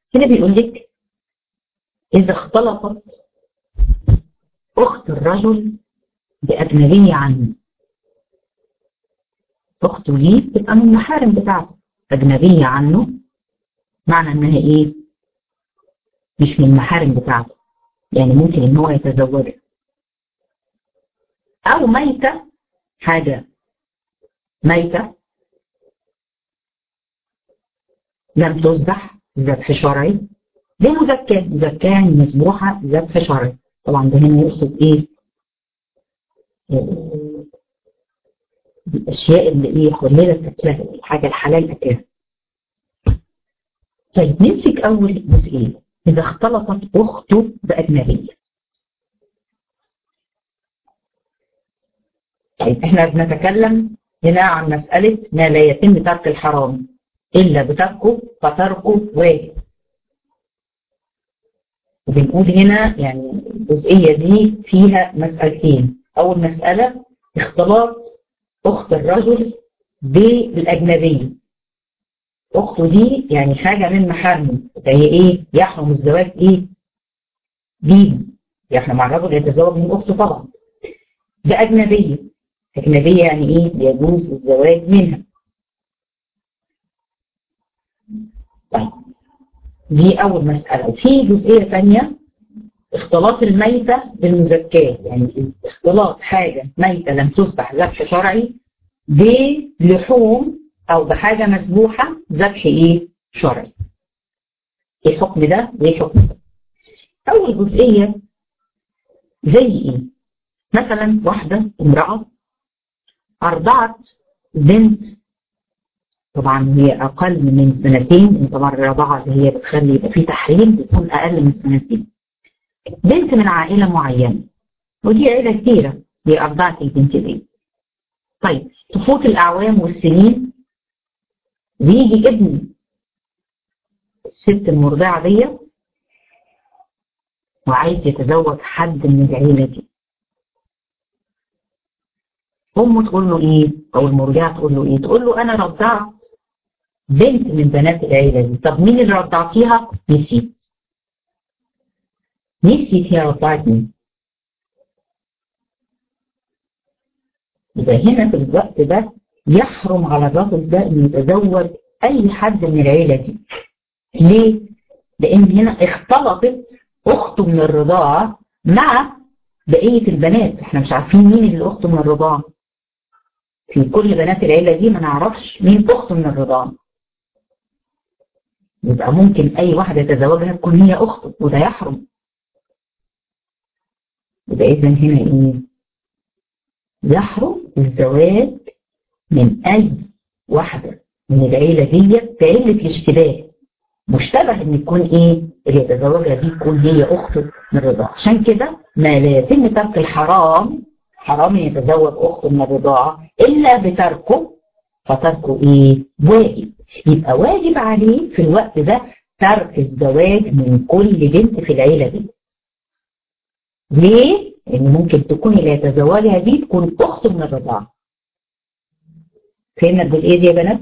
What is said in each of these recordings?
هنا بيقول لك إذا اختلطت أخت الرجل بأجنبية عنه، أخته دي تبقى من المحارم بتاعته، أجنبية عنه معنى إنها إيه؟ مش من المحارم بتاعته، يعني ممكن إن هو يتزوجها. أو ميتة، حاجة ميتة لم تذبح ذبح شرعي، دي مزكاة، مزكاة يعني مسبوحة ذبح شرعي. طبعا ده هنا يقصد إيه؟ الأشياء اللي إيه حللت أكلها، الحاجة الحلال أكلها. طيب نمسك أول جزئية، إذا اختلطت أخته بأجنبية. طيب إحنا بنتكلم هنا عن مسألة ما لا يتم ترك الحرام إلا بتركه، فتركه واجب. وبنقول هنا يعني الجزئية دي فيها مسألتين. أول مسألة اختلاط أخت الرجل بالأجنبية، أخته دي يعني حاجة من محارمه، هي إيه؟ يحرم الزواج إيه؟ بيه، يحرم على الرجل يتزوج من أخته طبعا بأجنبية. أجنبية يعني إيه؟ يجوز الزواج منها. طيب دي أول مسألة. وفي جزئية ثانية، اختلاط الميتة بالمزكاة، يعني اختلاط حاجة ميتة لم تذبح ذبح شرعي بلحوم أو بحاجة مسبوحة ذبح إيه؟ شرعي. إيه الحكم ده وإيه حكم ده؟ أول جزئية زي إيه؟ مثلا واحدة امرأة أرضعت بنت، طبعا هي أقل من سنتين، طبعا الرضاعة اللي هي بتخلي يبقى في تحريم بتكون أقل من سنتين. بنت من عائلة معينة، ودي عائلة كبيرة، هي أرضعت البنت دي. طيب تفوت الأعوام والسنين ويجي ابن الست المرضعة دي وعايز يتزوج حد من العيلة دي. أمه تقول له إيه؟ أو المرضعة تقول له إيه؟ تقول له أنا رضعت بنت من بنات العيلة دي. طب مين اللي رضعتيها؟ نسيت. نسيت هي رضعت مين؟ يبقى هنا في الوقت ده يحرم على الرجل ده إنه يتزوج أي حد من العيلة دي. ليه؟ لأن هنا اختلطت أخته من الرضاعة مع بقية البنات، احنا مش عارفين مين اللي أخته من الرضاعة. في كل بنات العيلة دي ما نعرفش مين أخته من الرضاعة. يبقى ممكن أي واحدة يتزوجها تكون هي أخته، وده يحرم. يبقى إذن هنا إيه؟ يحرم الزواج من أي واحدة من العيلة دي بعلة الاشتباه. مشتبه ان تكون ايه اللي يتزوجها دي تكون هي اخته من الرضاعه. عشان كده ما لا يتم ترك الحرام، حرام يتزوج اخته من الرضاعه الا بتركه، فتركه ايه؟ واجب. يبقى واجب عليه في الوقت ده ترك الزواج من كل بنت في العيله دي. ليه؟ لان ممكن تكون اللي يتزوجها دي تكون اخته من الرضاعه. فهمنا الجزئيه دي يا بنات؟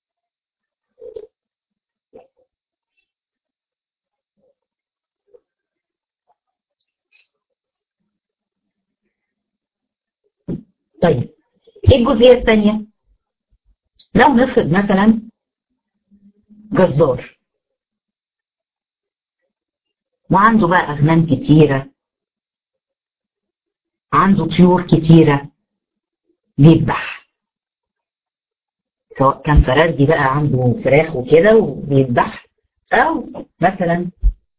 طيب ايه الجزئيه الثانيه؟ لو نفرض مثلا جزار وعنده بقى اغنام كتيره، عنده طيور كتيره بيذبح، سواء كان فرارجي بقى عنده فراخ وكده وبيذبح، او مثلا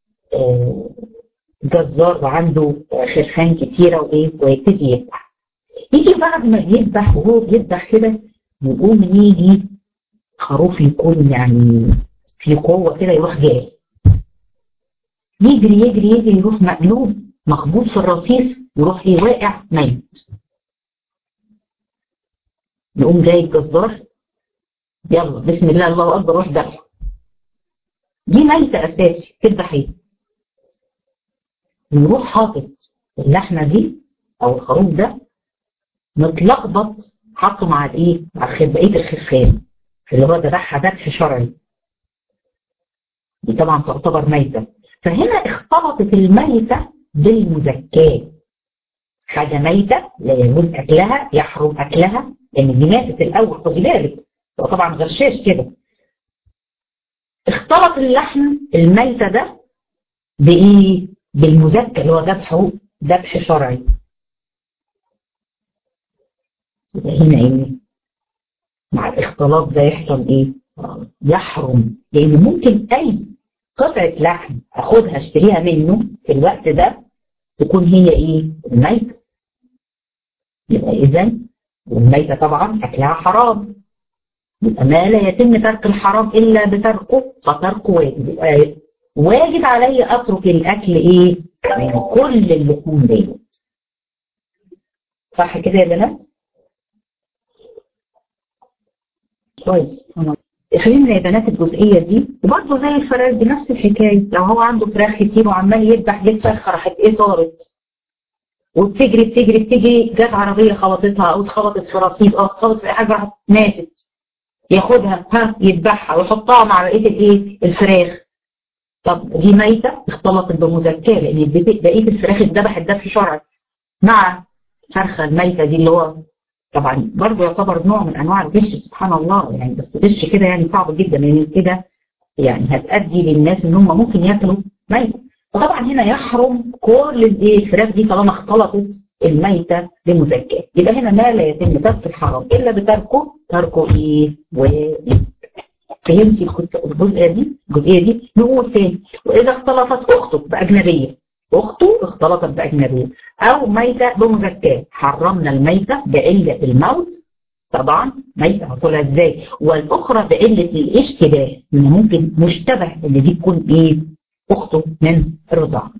جزار وعنده خرفان كتيره وايه ويبتدي يذبح. يجي بعد ما بيذبح وهو بيذبح كده يقوم يجي خروف يكون يعني في قوه كده يروح جاي يجري يجري يجري يروح مقلوب مخبوط في الرصيف يروح ايه واقع ميت. يقوم جاي الجزار يلا بسم الله الله اكبر روح ذبح. دي ميتة اساسي تذبح ايه؟ نروح حاطط اللحمه دي او الخروف ده متلخبط حاطه مع الايه؟ مع بقيه الخرفان اللي هو ذبحها ذبح شرعي. دي طبعا تعتبر ميتة. فهنا اختلطت الميتة بالمزكاة، حاجة ميتة لا يجوز أكلها، يحرم أكلها لأن دي ماتت الأول، خدي بالك هو طبعا غشاش كده. اختلط اللحم الميتة ده بإيه؟ بالمزكى اللي هو ذبحه ذبح شرعي. يبقى هنا إيه؟ مع الاختلاط ده يحصل إيه؟ يحرم، لأن ممكن أي قطعة لحم أخدها أشتريها منه في الوقت ده تكون هي إيه؟ الميتة. يبقى إذا الميتة طبعا أكلها حرام، يبقى ما لا يتم ترك الحرام إلا بتركه فتركه واجب. يبقى واجب علي أترك الأكل إيه؟ من كل اللحوم دي. صح كده يا بنات؟ كويس. فهمنا يا بنات الجزئية دي. وبرضه زي الفراخ دي نفس الحكاية، لو هو عنده فراخ كتير وعمال يذبح جت فرخة راحت إيه طارت وبتجري بتجري بتجري، جت عربية خبطتها أو اتخبطت في رصيف أو اتخبطت في أي حاجة راحت ماتت، ياخدها يذبحها ويحطها مع بقية الإيه؟ الفراخ. طب دي ميتة اختلطت بمزكاة لأن بقية الفراخ اتذبحت ذبح شرعي مع فرخة الميتة دي، اللي هو طبعا برضه يعتبر نوع من أنواع الغش سبحان الله يعني، بس غش كده يعني صعب جدا لأن كده يعني هتأدي للناس إن هم ممكن ياكلوا ميتة. فطبعا هنا يحرم كل الفراخ دي طالما اختلطت الميتة بمزكاة. يبقى هنا ما لا يتم ترك الحرام إلا بتركه، تركه إيه؟ فهمتي الجزئية دي؟ نقول تاني، وإذا اختلطت أخته بأجنبية، أخته اختلطت بأجنبية أو ميتة بمزكاة، حرمنا الميتة بعلة الموت طبعا، ميتة هتقولها ازاي، والأخرى بعلة الاشتباه، إن ممكن مشتبه إن دي تكون إيه؟ أخته من الرضاعة.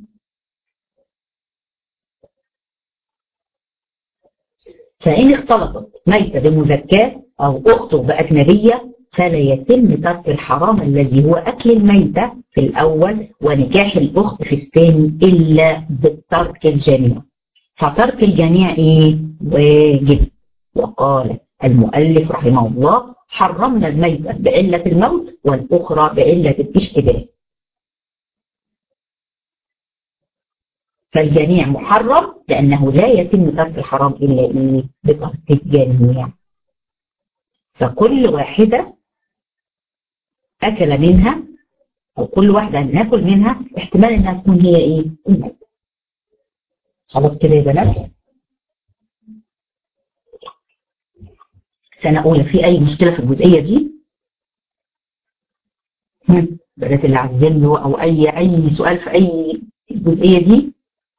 فإن اختلطت ميتة بمزكاة أو أخته بأجنبية فلا يتم ترك الحرام الذي هو أكل الميتة في الأول ونكاح الأخت في الثاني إلا بالترك الجميع. فترك الجميع إيه؟ واجب. وقال المؤلف رحمه الله حرمنا الميتة بعلة الموت والأخرى بعلة الاشتباه. فالجميع محرم لأنه لا يتم ترك الحرام إلا إيه؟ بترك الجميع. فكل واحدة أكل منها أو كل واحدة ناكل منها احتمال إنها تكون هي إيه؟ الميتة. خلاص كده يا بنات؟ سنة أولى في أي مشكلة في الجزئية دي؟ بنات اللي عايزين له أو أي سؤال في أي الجزئية دي؟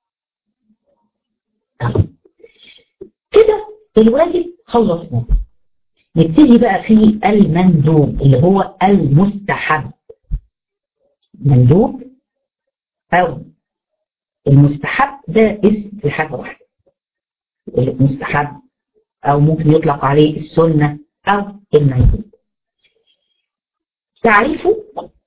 طيب كده الواجب خلصنا. نبتدي بقى في المندوب اللي هو المستحب. مندوب أو المستحب ده اسم لحاجة واحدة، المستحب أو ممكن يطلق عليه السنة أو المندوب. تعريفه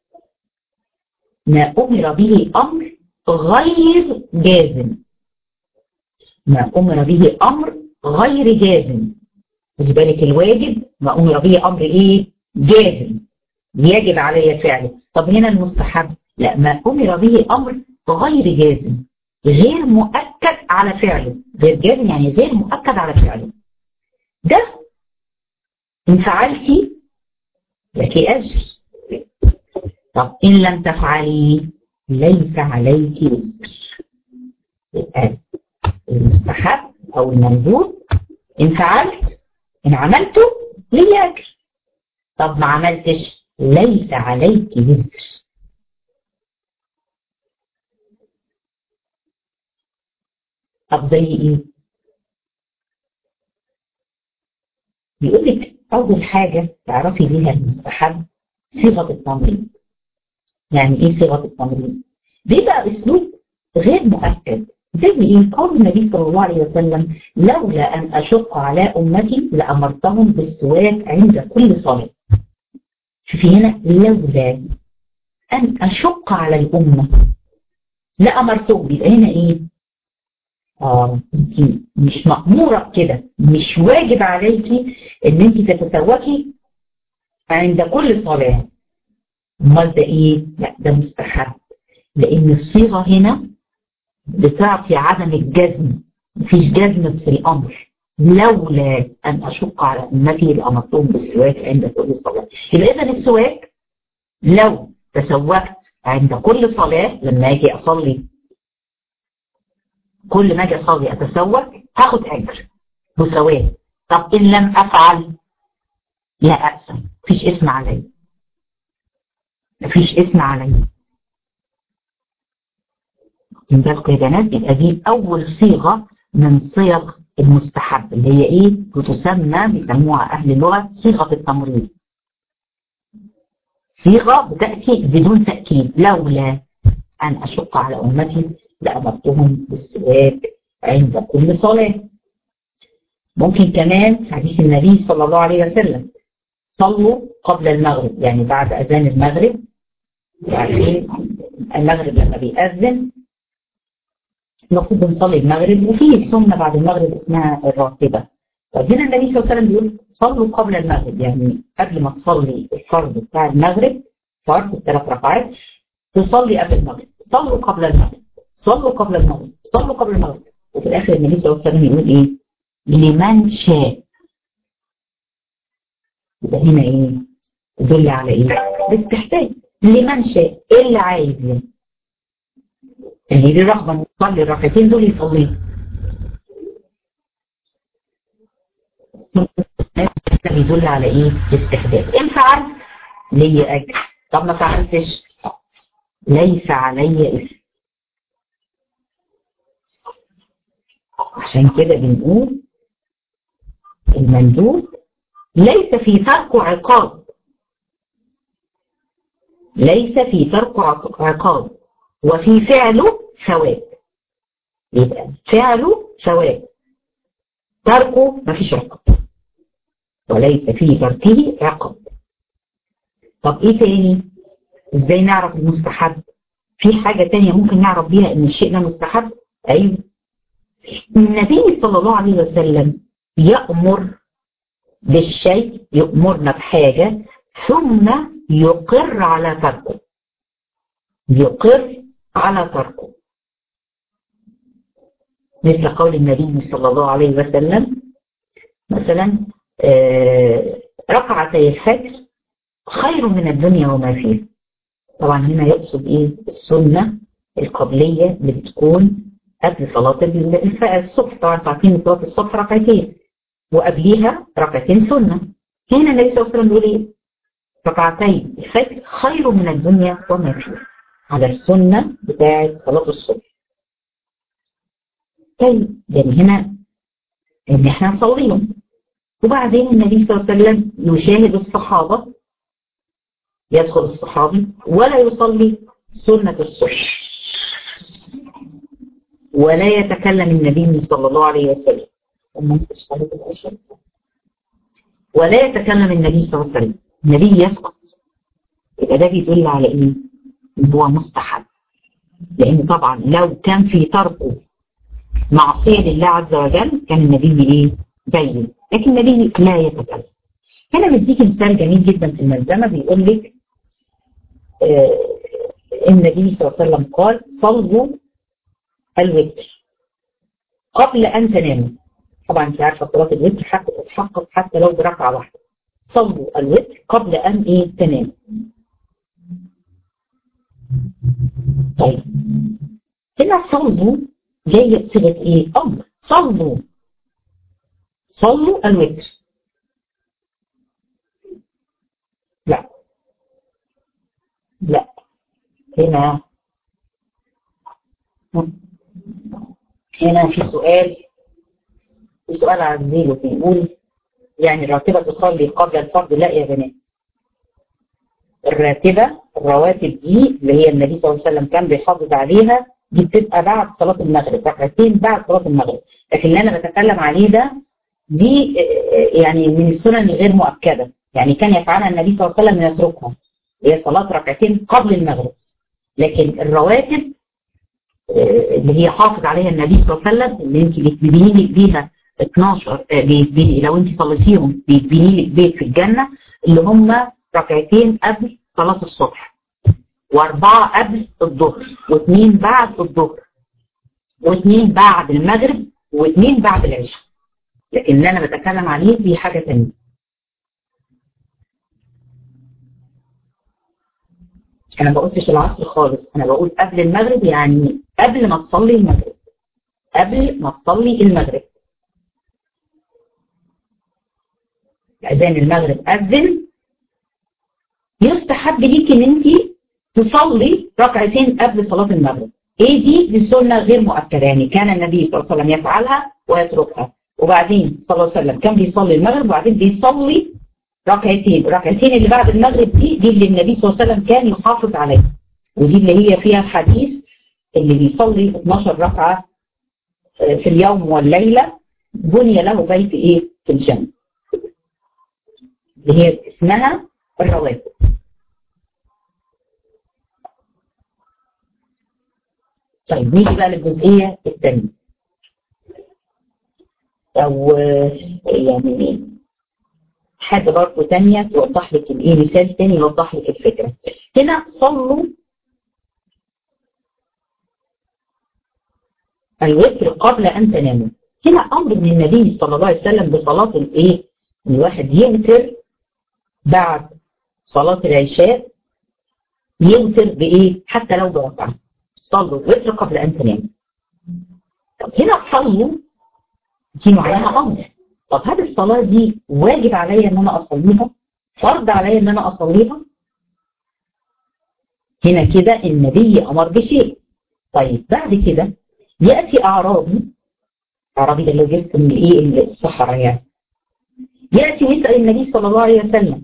ما أمر به أمر غير جازم، ما أمر به أمر غير جازم. خدي بالك الواجب ما أمر به أمر إيه؟ جازم، يجب علي فعله. طب هنا المستحب لا، ما أمر به أمر غير جازم، غير مؤكد على فعله. غير جازم يعني غير مؤكد على فعله. ده إن فعلتي لك أجر، طب إن لم تفعلي ليس عليك وزر. يبقى المستحب أو المندوب إن فعلت، إن عملته لي أجر، طب ما عملتش ليس عليك وزر. طب زي إيه؟ بيقول لك أول حاجة تعرفي بيها المستحب صيغة التمريض. يعني إيه صيغة التمريض؟ بيبقى أسلوب غير مؤكد، زي إيه؟ قول النبي صلى الله عليه وسلم لولا أن أشق على أمتي لأمرتهم بالسواك عند كل صلاة. شوفي هنا لولا أن أشق على الأمة لأمرتهم، يبقى هنا إيه؟ أنت مش مأمورة كده، مش واجب عليكي إن أنت تتسوكي عند كل صلاة. امال ده ايه؟ لا ده مستحب، لان الصيغه هنا بتعطي عدم الجزم، مفيش جزم في الامر. لولا ان اشق على امتي لامرتهم بالسواك عند كل صلاه. يبقى اذا السواك لو تسوكت عند كل صلاه، لما اجي اصلي كل ما اجي اصلي اتسوك هاخد اجر مساواه. طب ان لم افعل لا اثم، مفيش اسم علي، مفيش اسم علي. من بالكم يا بنات؟ يبقى دي اول صيغه من صيغ المستحب اللي هي ايه؟ بتسمى، بيسموها اهل اللغه صيغه التمريض. صيغه بتاتي بدون تاكيد، لولا ان اشق على امتي لامرتهم بالسواك عند كل صلاه. ممكن كمان حديث النبي صلى الله عليه وسلم صلوا قبل المغرب، يعني بعد اذان المغرب. عارفين المغرب لما بيأذن المفروض نصلي المغرب، وفي سنه بعد المغرب اسمها الراتبه. طب هنا النبي صلى الله عليه وسلم بيقول صلوا قبل المغرب، يعني قبل ما تصلي الفرض بتاع المغرب، فرض الثلاث ركعات، تصلي قبل المغرب. صلوا قبل المغرب، صلوا قبل المغرب، صلوا قبل المغرب. وفي الاخر النبي صلى الله عليه وسلم يقول ايه؟ لمن شاء. يبقى هنا ايه؟ يدل على ايه؟ الاستحباب. لمن شاء، ايه اللي عايز يعني؟ اللي ليه رغبه انه يصلي الركعتين دول يصليهم. ده بيدل على ايه؟ الاستحباب. ان فعلت لي اجر، طب ما فعلتش ليس علي اثم. عشان كده بنقول المندوب ليس في تركه عقاب، ليس في تركه عقاب، وفي فعله ثواب. يبقى فعله ثواب، تركه ما فيش عقاب، وليس في تركه عقاب. طب ايه تاني؟ ازاي نعرف المستحب؟ في حاجة تانية ممكن نعرف بيها ان الشيء ده مستحب. ايوه، النبي صلى الله عليه وسلم يأمر بالشيء، يأمرنا بحاجة ثم يقر على تركه، يقر على تركه. مثل قول النبي صلى الله عليه وسلم مثلا ركعتي الفجر خير من الدنيا وما فيها. طبعا هنا يقصد ايه؟ السنة القبلية اللي بتكون قبل صلاة الصبح. طبعا عارفين صلاة الصبح ركعتين وقبليها ركعتين سنة. هنا النبي صلى الله عليه وسلم بيقول ايه؟ ركعتي الفجر خير من الدنيا وما فيها، على السنة بتاعة صلاة الصبح. طيب يعني هنا ان احنا نصليهم، وبعدين النبي صلى الله عليه وسلم يشاهد الصحابة، يدخل الصحابي ولا يصلي سنة الصبح، ولا يتكلم النبي صلى الله عليه وسلم، ولا يتكلم النبي صلى الله عليه وسلم، النبي يسقط. يبقى ده بيدل على ايه؟ هو مستحب، لان طبعا لو كان في تركه معصية لله عز وجل كان النبي ايه؟ بين، لكن النبي لا يتكلم. هنا مديك مثال جميل جدا في الملزمة، بيقول لك النبي صلى الله عليه وسلم قال صلوا الوتر قبل أن تناموا. طبعا انت عارفة صلاة الوتر حتى تتحقق حتى لو بركعة واحدة. صلوا الوتر قبل أن ايه؟ تناموا. طيب هنا صلوا جاية بصيغة ايه؟ أمر. صلوا، صلوا الوتر. لا لا، هنا في سؤال، عن زيلو بيقول يعني الراتبة تصلي قبل الفرض؟ لا يا بنات، الراتبة الرواتب دي اللي هي النبي صلى الله عليه وسلم كان بيحافظ عليها دي بتبقى بعد صلاة المغرب، ركعتين بعد صلاة المغرب. لكن اللي أنا بتكلم عليه ده دي يعني من السنن الغير مؤكدة، يعني كان يفعلها النبي صلى الله عليه وسلم يتركها، هي صلاة ركعتين قبل المغرب. لكن الرواتب اللي هي حافظ عليها النبي صلى الله عليه وسلم، اللي انت بتبني لك بيها 12 لو انت صليتيهم بيتبني لك بيت في الجنة، اللي هم ركعتين قبل صلاة الصبح، و4 قبل الظهر، و2 بعد الظهر، و2 بعد المغرب، و2 بعد العشاء. لكن اللي انا بتكلم عليه دي حاجة تانية. انا ما قلتش العصر خالص، انا بقول قبل المغرب، يعني قبل ما تصلي المغرب، قبل ما تصلي المغرب. اذان المغرب اذن، يستحب ليكي ان انت تصلي ركعتين قبل صلاة المغرب. ايه دي سنة غير مؤكدة، يعني كان النبي صلى الله عليه وسلم يفعلها ويتركها. وبعدين صلى الله عليه وسلم كان بيصلي المغرب وبعدين بيصلي ركعتين، الركعتين اللي بعد المغرب دي اللي النبي صلى الله عليه وسلم كان يحافظ عليها، ودي اللي هي فيها الحديث اللي بيصلي 12 ركعة في اليوم والليلة بني له بيت ايه في الجنة، اللي هي اسمها الرواتب. طيب نيجي بقى للجزئية الثانية، أو يعني حاجة برضه تانية توضح لك الايه، مثال تاني يوضح لك الفكرة. هنا صلوا الوتر قبل أن تناموا. هنا أمر من النبي صلى الله عليه وسلم بصلاة الايه، الواحد يوتر بعد صلاة العشاء، يوتر بإيه حتى لو بركعة. صلوا الوتر قبل أن تناموا. طب هنا صلوا دي معناها أمر. طب هذه الصلاة دي واجب عليا ان انا اصليها؟ فرض عليا ان انا اصليها؟ هنا كده النبي امر بشيء. طيب بعد كده يأتي اعرابي ده اللي جزء من ايه الصحراء يعني، يأتي ويسأل النبي صلى الله عليه وسلم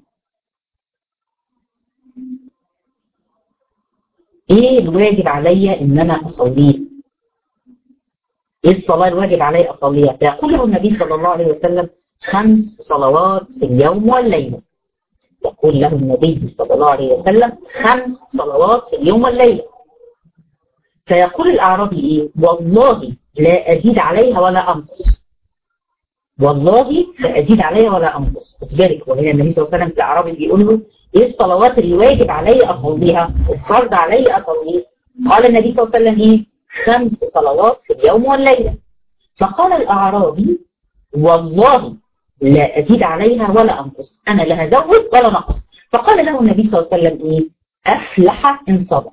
ايه الواجب عليا ان انا اصليه؟ ايه الصلاة الواجب علي اصليها؟ فيقول له النبي صلى الله عليه وسلم 5 صلوات في اليوم والليلة. يقول له النبي صلى الله عليه وسلم 5 صلوات في اليوم والليلة. فيقول الأعرابي ايه؟ والله لا أزيد عليها ولا أنقص. والله لا أزيد عليها ولا أنقص. خد بالك، وهنا النبي صلى الله عليه وسلم الأعرابي بيقول له ايه الصلوات اللي واجب علي اصليها؟ الفرض علي اصليها. قال النبي صلى الله عليه وسلم ايه؟ 5 صلوات في اليوم والليلة. فقال الأعرابي والله لا أزيد عليها ولا أنقص، أنا لا هزود ولا نقص. فقال له النبي صلى الله عليه وسلم إيه؟ أفلح إن صدق.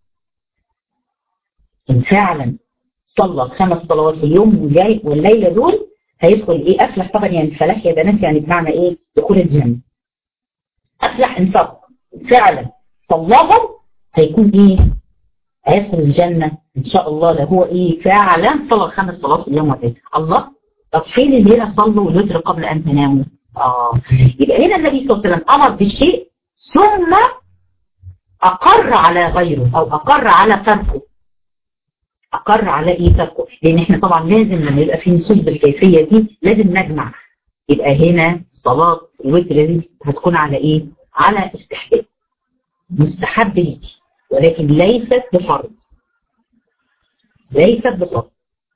إن فعلا صلى 5 صلوات في اليوم والليلة دول هيدخل إيه؟ أفلح طبعا يعني فلاح يا بنات، يعني بمعنى إيه؟ دخول الجنة. أفلح إن صدق، فعلا صلاهم هيكون إيه؟ هيدخل الجنة إن شاء الله. ده هو إيه؟ فعلا صلى 5 صلوات في اليوم والليلة. الله، طب فين اللي هنا صلوا الوتر قبل أن تناموا؟ يبقى هنا النبي صلى الله عليه وسلم أمر بالشيء ثم أقر على غيره أو أقر على تركه. أقر على إيه تركه؟ لأن إحنا طبعا لازم لما يبقى في نصوص بالكيفية دي لازم نجمع. يبقى هنا صلاة الوتر دي هتكون على إيه؟ على استحباب، مستحب ليكي، ولكن ليست بفرض. ليست بفرض.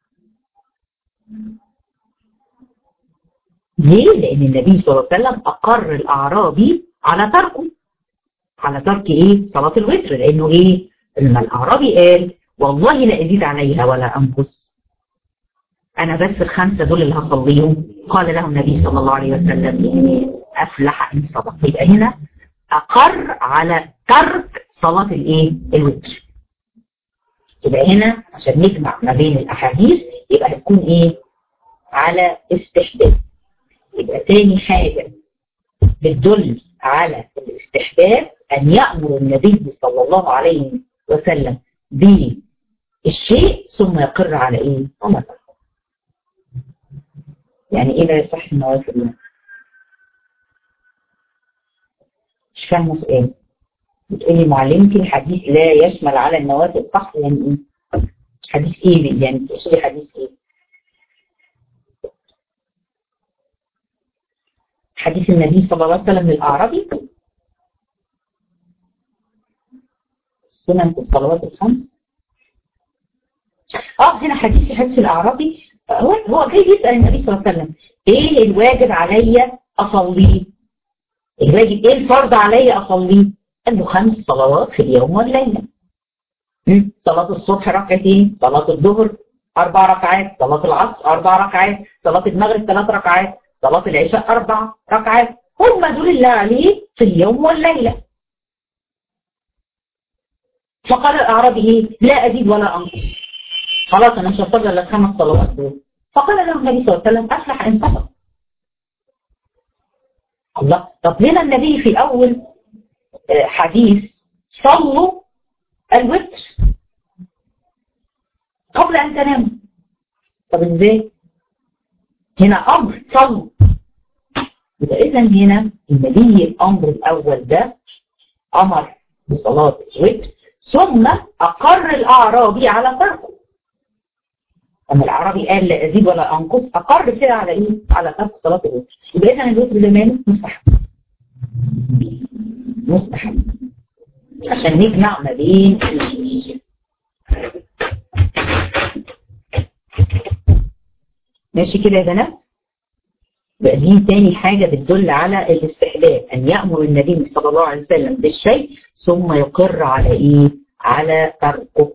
ليه؟ لأن النبي صلى الله عليه وسلم أقر الأعرابي على تركه، على ترك إيه؟ صلاة الوتر. لأنه إيه؟ لما الأعرابي قال والله لا أزيد عليها ولا أنقص، أنا بس ال5 دول اللي هصليهم، قال له النبي صلى الله عليه وسلم يعني أفلح إن صدق. يبقى هنا أقر على ترك صلاة الإيه؟ الوتر. يبقى هنا عشان نجمع ما بين الأحاديث يبقى هتكون إيه؟ على استحباب. يبقى تاني حاجة بتدل على الاستحباب أن يأمر النبي صلى الله عليه وسلم بالشيء ثم يقر على إيه؟ على تركه. يعني إيه لا يصح النوافل؟ مش فاهمة سؤال. بتقولي معلمتي الحديث لا يشمل على النوافل، صح؟ يعني إيه؟ حديث إيه؟ يعني بتقصدي حديث إيه؟ حديث النبي صلى الله عليه وسلم للأعرابي سنن في الصلوات ال5. هنا حديث الأعرابي هو جاي يسأل النبي صلى الله عليه وسلم ايه الواجب عليا اصليه؟ الواجب ايه الفرض عليا اصليه؟ قال له 5 صلوات في اليوم والليلة. صلاة الصبح ركعتين، صلاة الظهر 4 ركعات، صلاة العصر 4 ركعات، صلاة المغرب 3 ركعات، صلاة العشاء 4 ركعات، هم دول اللي عليه في اليوم والليلة. فقال الأعرابي ايه؟ لا أزيد ولا أنقص، خلاص أنا مش هصلي إلا ال5 صلوات دول. فقال له النبي صلى الله عليه وسلم أفلح إن صدق. الله، طب هنا النبي في أول حديث صلوا الوتر قبل أن تناموا. طب ازاي؟ هنا أمر صلوا. يبقى إذا هنا النبي الأمر الأول ده أمر بصلاة الوتر، ثم أقر الأعرابي على تركه. لما الأعرابي قال لا أزيد ولا أنقص، أقر كده على إيه؟ على ترك صلاة الوتر. يبقى إذا الوتر ده ماله؟ مستحب. مستحب عشان نجمع ما بين الشيء. ماشي كده يا بنات؟ يبقى دي تاني حاجة بتدل على الاستحباب، أن يأمر النبي صلى الله عليه وسلم بالشيء ثم يقر على إيه؟ على تركه.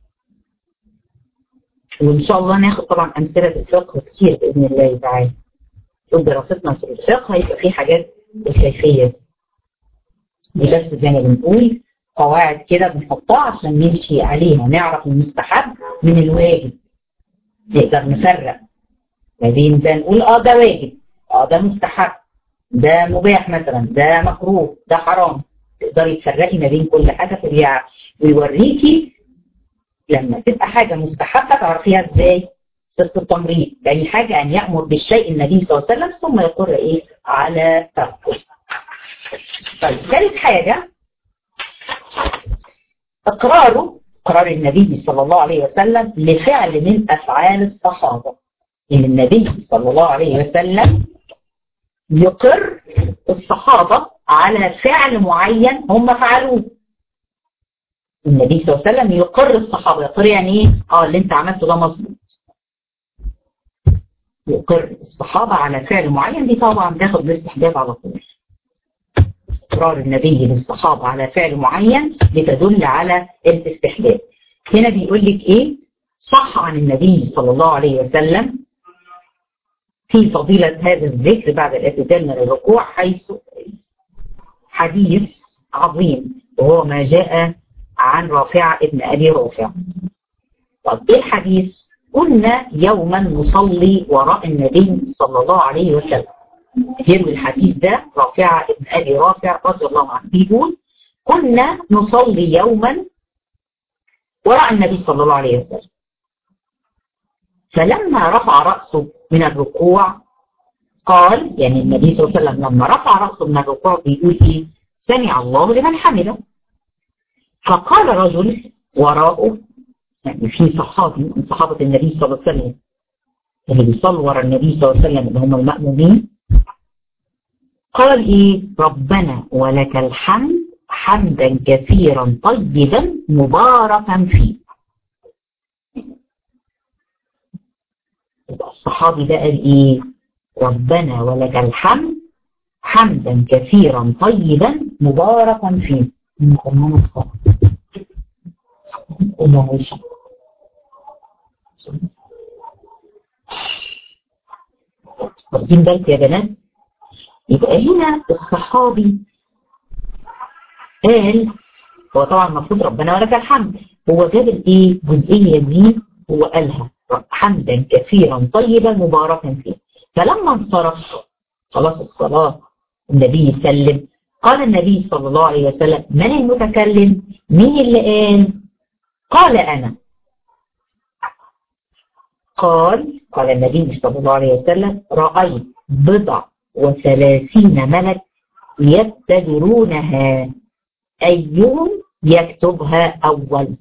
وإن شاء الله ناخد طبعا أمثلة في الفقه كتير بإذن الله تعالى. طول دراستنا في الفقه هيبقى في حاجات بالكيفية دي بس زي ما بنقول قواعد كده بنحطها عشان نمشي عليها، نعرف المستحب من الواجب، نقدر نفرق ما بين ده، نقول ده واجب، ده مستحب، ده مباح مثلا، ده مكروه، ده حرام. تقدري تفرقي ما بين كل حاجه ويوريكي لما تبقى حاجه مستحبه تعرفيها ازاي. صيغه التمريض. تاني حاجه ان يامر بالشيء النبي صلى الله عليه وسلم ثم يقر ايه؟ على تركه. طيب ثالث حاجه اقرار النبي صلى الله عليه وسلم لفعل من افعال الصحابه. ان النبي صلى الله عليه وسلم يقر الصحابة على فعل معين هم فعلوه. النبي صلى الله عليه وسلم يقر الصحابة. يقر يعني ايه؟ اللي انت عملته ده مظبوط. يقر الصحابة على فعل معين، دي طبعا تاخد الاستحباب على طول. اقرار النبي للصحابة على فعل معين بتدل على الاستحباب. هنا بيقول لك ايه؟ صح عن النبي صلى الله عليه وسلم في فضيلة هذا الذكر بعد الاعتدال من الركوع، حيث حديث عظيم وهو ما جاء عن رافع ابن أبي رافع. طب ايه الحديث؟ كنا يوما نصلي وراء النبي صلى الله عليه وسلم. يروي الحديث ده رافع ابن أبي رافع رضي الله عنه، بيقول كنا نصلي يوما وراء النبي صلى الله عليه وسلم، فلما رفع رأسه من الركوع قال، يعني النبي صلى الله عليه وسلم لما رفع رأسه من الركوع بيقول ايه؟ سمع الله لمن حمده. فقال رجل وراءه، يعني في صحابي من صحابة النبي صلى الله عليه وسلم اللي بيصلوا ورا النبي صلى الله عليه وسلم اللي هم المأمومين، قال ايه؟ ربنا ولك الحمد حمدا كثيرا طيبا مباركا فيه. الصحابي ده قال ايه؟ ربنا ولك الحمد حمدا كثيرا طيبا مباركا فيه. من الصلاة واخدين بالك يا بنات؟ يبقى هنا الصحابي قال، هو طبعا المفروض ربنا ولك الحمد، هو جاب الايه؟ الجزئيه دي هو قالها حمدا كثيرا طيبا مباركا فيه. فلما انصرف خلاص الصلاه النبي سلم، قال النبي صلى الله عليه وسلم من المتكلم؟ مين اللي قال؟ قال انا. قال النبي صلى الله عليه وسلم رأيت 39 ملك يبتدرونها أيهم يكتبها أول.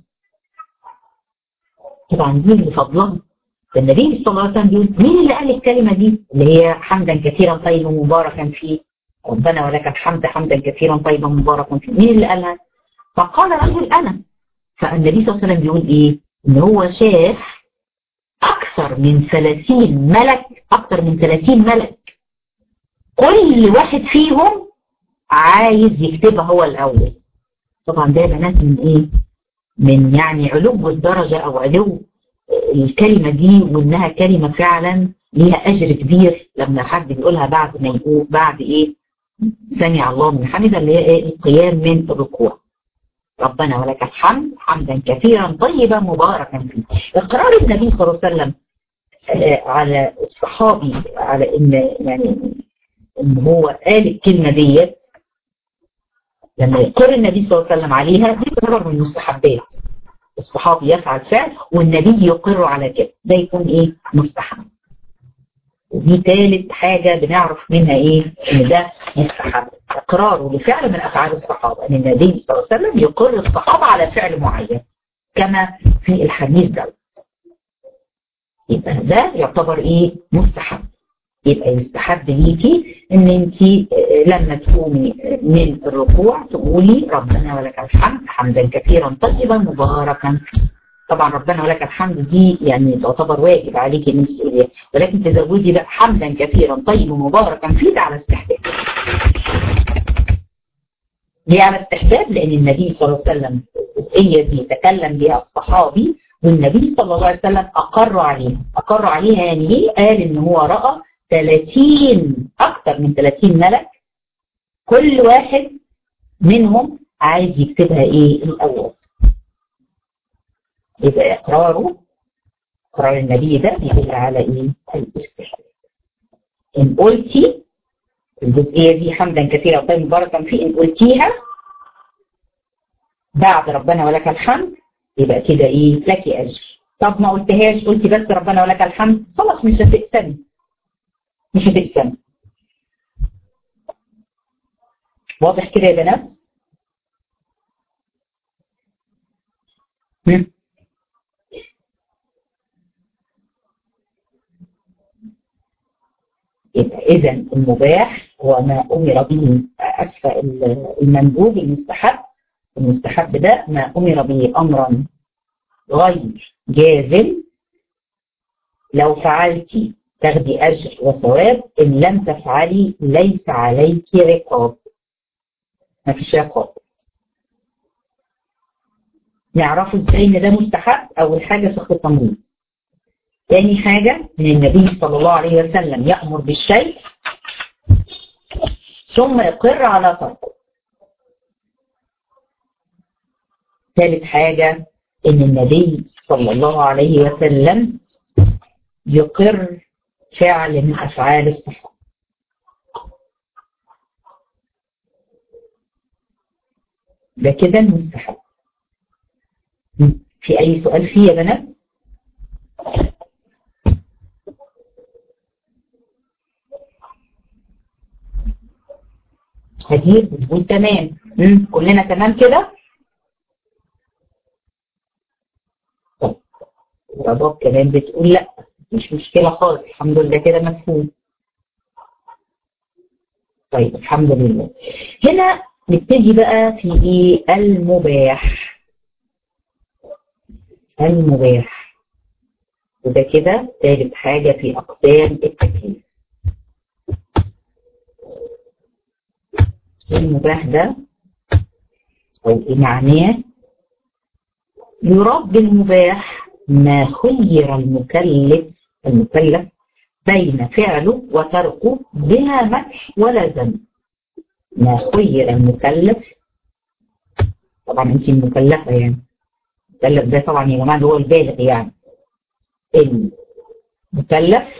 طبعا دي اللي فضلها. النبي صلى الله عليه وسلم بيقول مين اللي قال الكلمة دي اللي هي حمدا كثيرا طيبا مباركا فيه، ربنا ولك الحمد حمدا كثيرا طيبا مباركا فيه، مين اللي قالها؟ فقال رجل أنا. فالنبي صلى الله عليه وسلم بيقول إيه؟ إن هو شاف أكثر من 30 ملك، أكثر من 30 ملك كل واحد فيهم عايز يكتبها هو الأول. طبعا ده بنات من ايه؟ من يعني علو الدرجة او علو الكلمة دي، وانها كلمة فعلا ليها اجر كبير لما حد بيقولها بعد ما يقول بعد ايه؟ سمع الله من حمده، اللي هي ايه؟ القيام من الركوع. ربنا ولك الحمد حمدا كثيرا طيبا مباركا فيه. اقرار النبي صلى الله عليه وسلم على الصحابي على ان يعني ان هو قال الكلمة ديت، لما يقر النبي صلى الله عليه وسلم عليها، دي تعتبر من المستحبات. الصحابي يفعل فعل والنبي يقر على كده، ده يكون ايه؟ مستحب. ودي ثالث حاجة بنعرف منها ايه؟ ان ده مستحب، اقراره لفعل من افعال الصحابة، ان النبي صلى الله عليه وسلم يقر الصحابة على فعل معين كما في الحديث ده. يبقى ده يعتبر ايه؟ مستحب. يبقى يستحب ليكي ان انت لما تقومي من الركوع تقولي ربنا ولك الحمد حمدا كثيرا طيبا مباركا. طبعا ربنا ولك الحمد دي يعني تعتبر واجب عليكي ان انت تقوليها، ولكن تزودي بقى حمدا كثيرا طيبا مباركا فيه، ده على استحباب. ليه على استحباب؟ لان النبي صلى الله عليه وسلم الجزئيه دي تكلم بها الصحابي، والنبي صلى الله عليه وسلم اقر عليها. اقر عليها يعني ايه؟ قال ان هو راى 30 اكثر من 30 ملك، كل واحد منهم عايز يكتبها ايه؟ الاول. يبقى اقرار النبي ده بيدل على ايه؟ الاستحباب. ان قلتي الجزئيه دي حمدا كثيرا طيبا مباركا فيه، ان قلتيها بعد ربنا ولك الحمد يبقى كده ايه؟ لك اجر. طب ما قلتهاش، قلتي بس ربنا ولك الحمد، خلاص مش هتقسمي، مش هتقسمي. واضح كده يا بنات؟ يبقى إذا المباح هو ما أمر به، أسفة المندوب المستحب. المستحب ده ما أمر به أمرا غير جازم، لو فعلتي تاخدي أجر وثواب، إن لم تفعلي ليس عليك عقاب، ما فيش عقاب. نعرفوا إزاي إن ده مستحب؟ أول حاجة فقه التمريض. تاني حاجة من النبي صلى الله عليه وسلم يأمر بالشيء ثم يقر على تركه. ثالث حاجة إن النبي صلى الله عليه وسلم يقر فعل من أفعال الصحابة. ده كده المستحب. في أي سؤال فيه يا بنات؟ هدير بتقول تمام. كلنا تمام كده؟ طب رباب كمان بتقول لا مش مشكلة خالص، الحمد لله كده مفهوم. طيب الحمد لله. هنا نبتدي بقى في ايه؟ المباح. المباح وده كده ثالث حاجة في أقسام التكليف. المباح ده أو إيه معناه؟ يراد بالمباح ما خير المكلف بين فعله وتركه بلا مدح ولا ذم. ما خير المكلف، طبعا انت المكلفة يعني، المكلف ده طبعا يا جماعة هو البالغ يعني. المكلف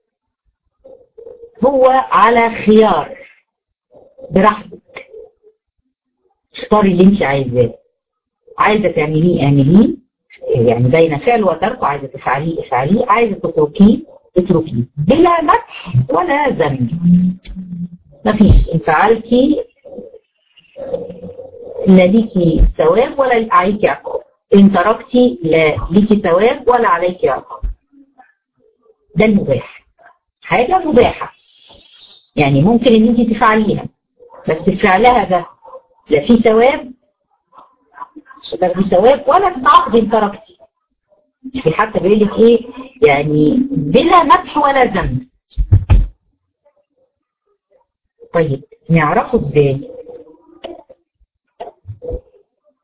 هو على خيار، براحتك اختاري اللي انت عايزاه. عايزة تعمليه اعمليه، يعني بين فعل وتركه، عايزة تفعليه افعليه، عايزة تتركيه اتركيه بلا مدح ولا ذم. مفيش ان فعلتي لا ليكي ثواب ولا عليكي عقاب، ان تركتي لا ليكي ثواب ولا عليكي عقاب. ده المباح، حاجة مباحة يعني ممكن ان انت تفعليها، بس فعلها ده لا في ثواب، مش هتاخدي ثواب ولا تتعاقبي ان تركتي. في حتى بيقول لك ايه يعني بلا مدح ولا ذم. طيب نعرفه ازاي؟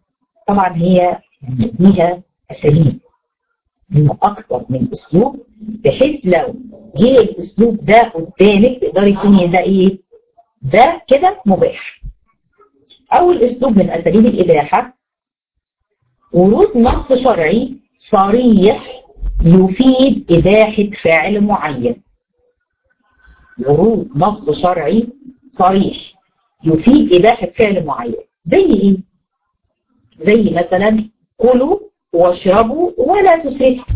طبعا هي يعني ليها اساليب منه اكتر من اسلوب، بحيث لو جه الاسلوب ده قدامك تقدري تقولي ده ايه؟ ده كده مباح. اول اسلوب من اساليب الاباحه ورود نص شرعي صريح يفيد اباحه فعل معين. ورود نص شرعي صريح يفيد اباحه فعل معين. زي ايه؟ زي مثلا كلوا واشربوا ولا تسرفوا.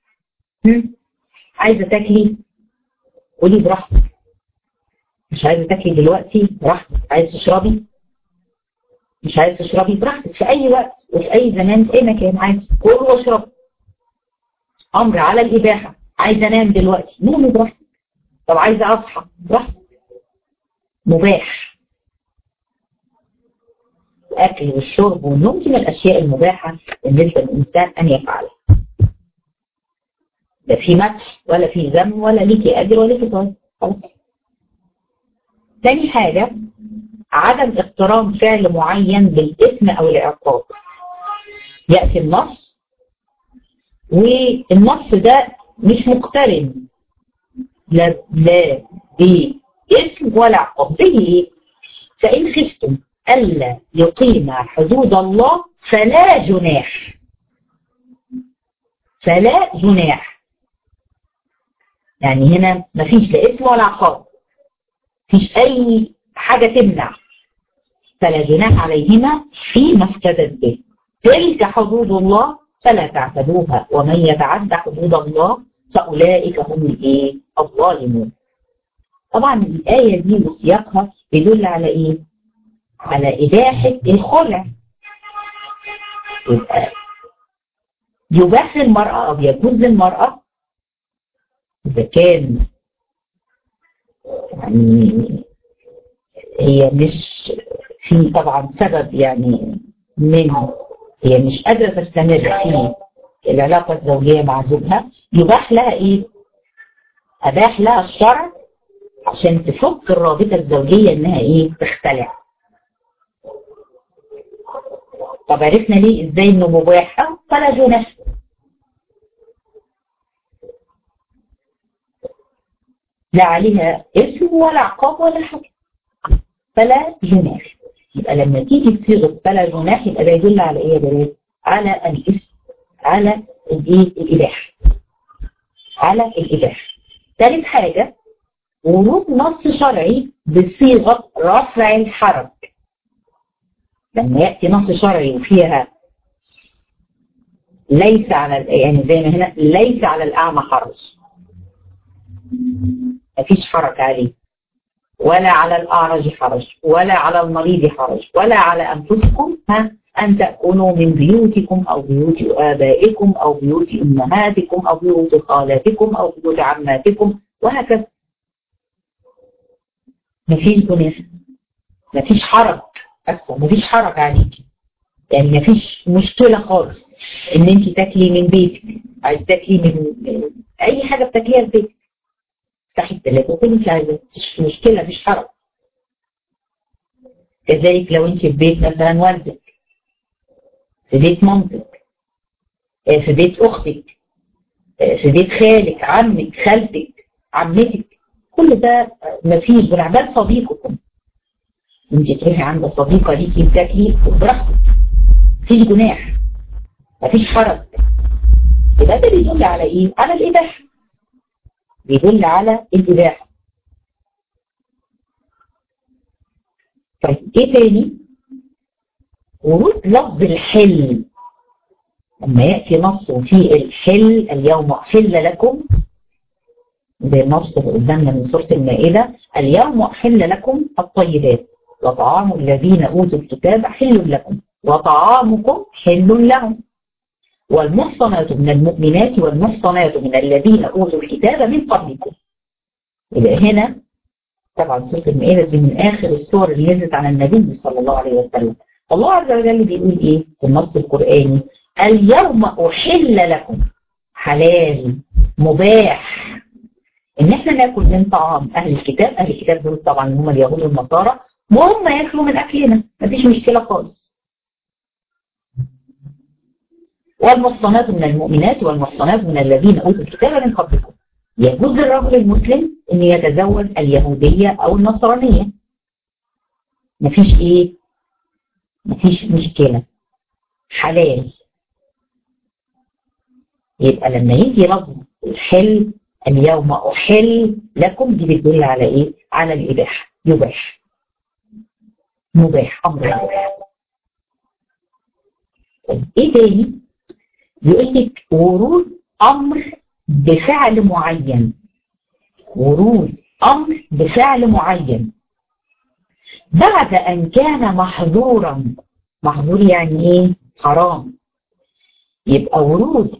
عايزه تاكلي قولي براحتك، مش عايزه تاكلي دلوقتي براحتك، عايزه تشربي مش عايزه تشربي براحتك، في اي وقت وفي اي زمان في اي مكان عايزه كلوا واشربوا. امر على الاباحه. عايزه انام دلوقتي نامي براحتك، طب عايزه اصحى براحتك، مباح. الاكل والشرب والنوم دي من الاشياء المباحه بالنسبه للانسان ان يفعلها. لا في مدح ولا في ذم ولا ليكي اجر ولا ليكي ثواب. خلاص. تاني حاجه عدم اقتران فعل معين بالاثم او العقاب. ياتي النص والنص ده مش مقترن لا باسم ولا عقاب. زي ايه؟ فان خفتم الا يقيم حدود الله فلا جناح. فلا جناح يعني هنا مفيش لا اسم ولا عقاب، مفيش اي حاجه تمنع. فلا جناح عليهما فيما افتدت به، تلك حدود الله فلا تعتدوها ومن يتعدى حدود الله فاولئك هم الايه؟ الظالمون. طبعا الايه دي وسياقها بيدل على ايه؟ على اباحه الخلع. يبقى يباح للمراه او يجوز للمراه اذا كان يعني هي مش في طبعا سبب يعني منه، هي مش قادرة تستمر في العلاقة الزوجية مع زوجها، يباح لها ايه؟ اباح لها الشرع عشان تفك الرابطة الزوجية انها ايه؟ تختلع. طب عرفنا ليه ازاي انه مباح؟ فلا جناح. لا عليها اسم ولا عقاب ولا حاجة، فلا جناح. يبقى لما تيجي صيغه فلا جناح يبقى ده يدل على ايه يا بنات؟ على الاسم، على الايه؟ الاباحه. على الاباحه. ثالث حاجه ورود نص شرعي بصيغه رفع الحرج. لما ياتي نص شرعي وفيها ليس على يعني زي ما هنا ليس على الاعمى حرج، مفيش حرج عليه، ولا على الأعرج حرج، ولا على المريض حرج، ولا على أنفسكم أن تأكلوا من بيوتكم أو بيوت آبائكم أو بيوت أمهاتكم أو بيوت خالاتكم أو بيوت عماتكم وهكذا. مفيش جناح، مفيش حرج، أصلا مفيش حرج عليكي، يعني مفيش مشكلة خالص إن أنت تاكلي من بيتك، عايز تاكلي من أي حاجة بتاكليها في بيتك، افتحي الثلاجة وكل انت عايزاه، مفيش مشكلة، مفيش حرج. كذلك لو انت في بيت مثلا والدك، في بيت مامتك، في بيت اختك، في بيت خالك، عمك، خالتك، عمتك، كل ده مفيش جناح. بل صديقكم، انت تروحي عند صديقة ليكي بتاكلي براحتك، مفيش جناح، مفيش حرج. يبقى ده بيدل على ايه؟ على الاباحة، بيدل على الاباحة. طيب ايه تاني؟ ورود لفظ الحل. لما يأتي نص فيه الحل، اليوم أحل لكم، ده النص اللي قدامنا من سورة المائدة، اليوم أحل لكم الطيبات وطعام الذين أوتوا الكتاب حل لكم وطعامكم حل لهم والمحصنات من المؤمنات والمحصنات من الذين أوتوا الكتاب من قبلكم. يبقى هنا طبعا سورة المائدة دي من آخر السور اللي نزلت على النبي صلى الله عليه وسلم. الله عز وجل بيقول إيه في النص القرآني؟ اليوم أحل لكم، حلال مباح إن إحنا ناكل من طعام أهل الكتاب. أهل الكتاب دول طبعا هم اليهود والنصارى، وهم ياكلوا من أكلنا، مفيش مشكلة خالص. والمحصنات من المؤمنات والمحصنات من الذين اوتوا الكتاب من قبلكم. يجوز للرجل المسلم ان يتزوج اليهوديه او النصرانيه، مفيش ايه، مفيش مشكله، حلال. يبقى لما يجي لفظ الحل، اليوم احل لكم، دي بتدل على ايه؟ على الاباحه، يباح، مباح، امر مباح. طيب ايه تاني؟ بيقول لك ورود امر بفعل معين، ورود امر بفعل معين بعد ان كان محظورا. محظور يعني ايه؟ حرام. يبقى ورود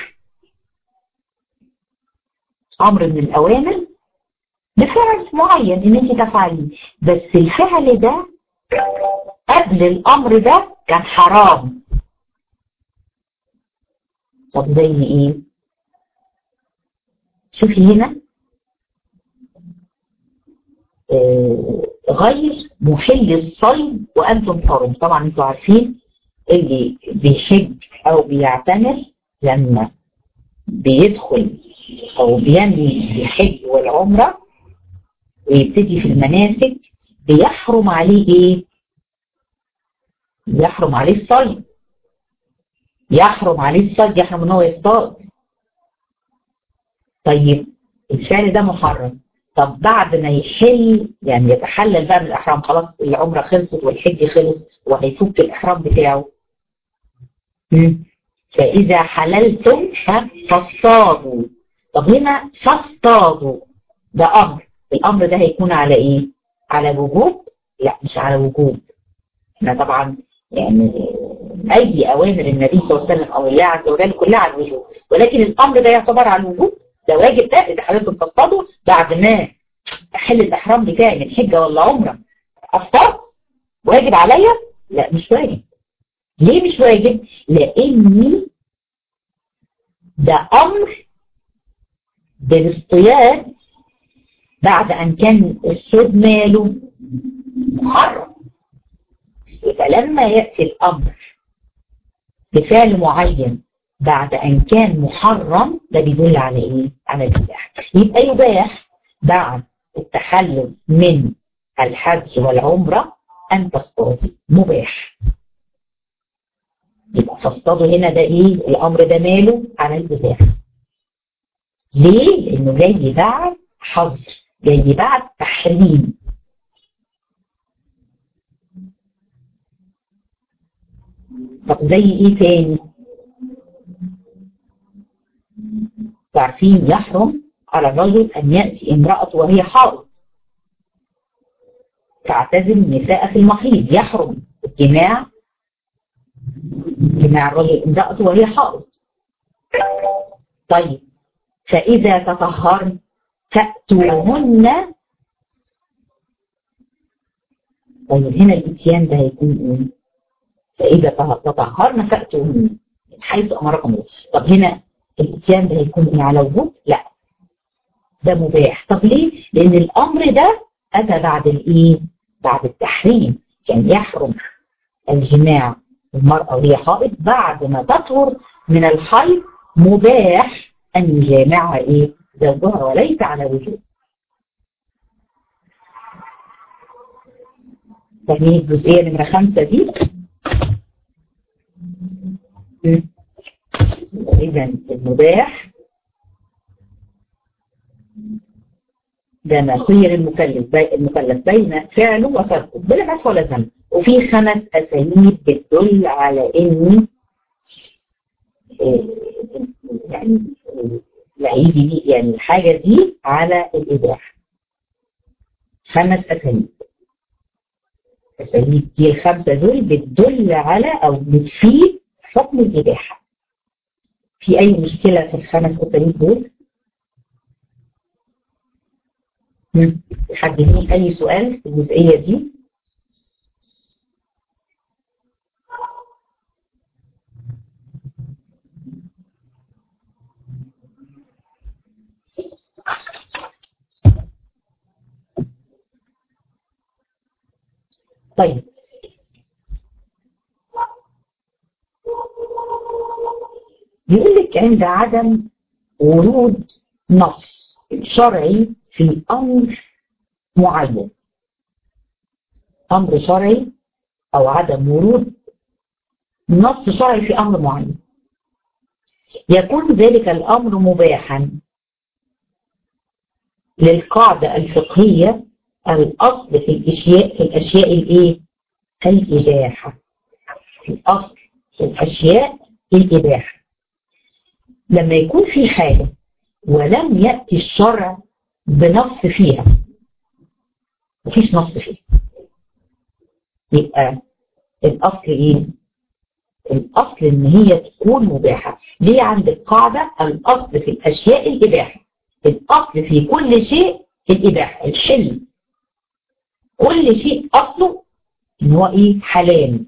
امر من الاوامر بفعل معين ان انت تفعليه، بس الفعل ده قبل الامر ده كان حرام. طب زي ايه؟ شوفي هنا، غير محل الصيد وانتم حرم. طبعا انتوا عارفين اللي بيحج او بيعتمر لما بيدخل او بينوي الحج والعمره ويبتدي في المناسك بيحرم عليه ايه؟ يحرم عليه الصيد، يحرم عليه الصيد، يحرم ان هو يصطاد. طيب الفعل ده محرم. طب بعد ما يحل، يعني يتحلل بقى من الاحرام، خلاص العمره خلصت والحج خلص وهيفك الاحرام بتاعه. فاذا حللتم فاصطادوا. طب هنا فاصطادوا ده امر، الامر ده هيكون على ايه؟ على وجوب؟ لا مش على وجوب. احنا طبعا يعني اي اوامر النبي صلى الله عليه وسلم او الله عز وجل كلها على الوجوب، ولكن الامر ده يعتبر على الوجوب. ده واجب، ده اذا حللتم تصطادوا بعد ما احل الاحرام بتاعي من حجه ولا عمره اصطاد، واجب عليا؟ لا مش واجب. ليه مش واجب؟ لاني ده امر بالاصطياد بعد ان كان الصيد ماله محرم. يبقى لما ياتي الامر بفعل معين بعد ان كان محرم، ده بيدل على ايه؟ على الاباحه. يبقى يباح بعد التحلل من الحج والعمره ان تصطادي، مباح. يبقى تصطادوا هنا ده ايه؟ الامر ده ماله على الاباحه. ليه؟ لانه جاي بعد حظر، جاي بعد تحريم. طب زي ايه تاني؟ عارفين يحرم على الرجل ان ياتي امرأة وهي حائض تعتزل النساء في المحيض، يحرم الجماع، جماع الرجل امرأة وهي حائض. طيب فإذا تطهرن فأتوهن. طيب هنا الاتيان ده هيكون ايه؟ فإذا تطهرن فأتوهن من حيث أمركم الله. طب هنا الاتيان ده هيكون ايه؟ على وجوب؟ لا ده مباح. طب ليه؟ لأن الأمر ده أتى بعد الإيه؟ بعد التحريم. كان يحرم الجماع المرأة وهي حائض، بعد ما تطهر من الحيض مباح أن يجامعها إيه؟ زوجها، وليس على وجوب. فاهمين الجزئية نمرة 5 دي؟ إذا المباح ده ما خير المكلف بين فعله وتركه بلا بأس ولا ذنب. وفي 5 أساليب بتدل على إن يعني يجي دي يعني الحاجة دي على الإباحة. 5 أساليب. الأساليب دي ال5 دول بتدل على أو بتفيد حكم الإباحة. في أي مشكلة في ال5 أساليب دول؟ حد ليه أي سؤال في الجزئية دي؟ طيب بيقول لك عند عدم ورود نص شرعي في أمر معين، أمر شرعي أو عدم ورود نص شرعي في أمر معين، يكون ذلك الأمر مباحا للقاعدة الفقهية الأصل في الأشياء الإيه؟ الإباحة. الأصل في الأشياء الإباحة. لما يكون في حاجة ولم يأتي الشرع بنص فيها، مفيش نص فيها، يبقى الأصل إيه؟ الأصل إن هي تكون مباحة. ليه عندك قاعدة الأصل في الأشياء الإباحة؟ الأصل في كل شيء الإباحة، الحل. كل شيء أصله إن هو إيه؟ حلال.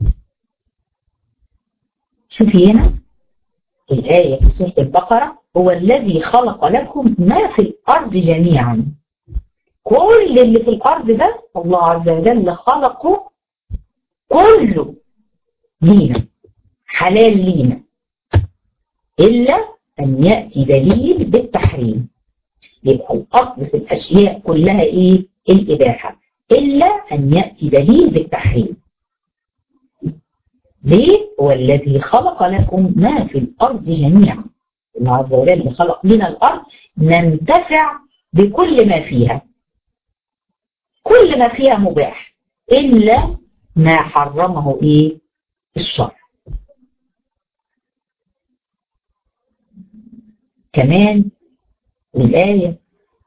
شوفي هنا الآية في سورة البقرة: هو الذي خلق لكم ما في الأرض جميعا. كل اللي في الأرض ده الله عز وجل خلقه كله لينا، حلال لينا، إلا أن يأتي دليل بالتحريم. يبقى الأصل في الأشياء كلها إيه؟ الإباحة، إلا أن يأتي دليل بالتحريم. ليه؟ هو الذي خلق لكم ما في الأرض جميعا. الله عز وجل خلق لنا الأرض ننتفع بكل ما فيها، كل ما فيها مباح إلا ما حرمه إيه؟ الشرع. كمان الآية: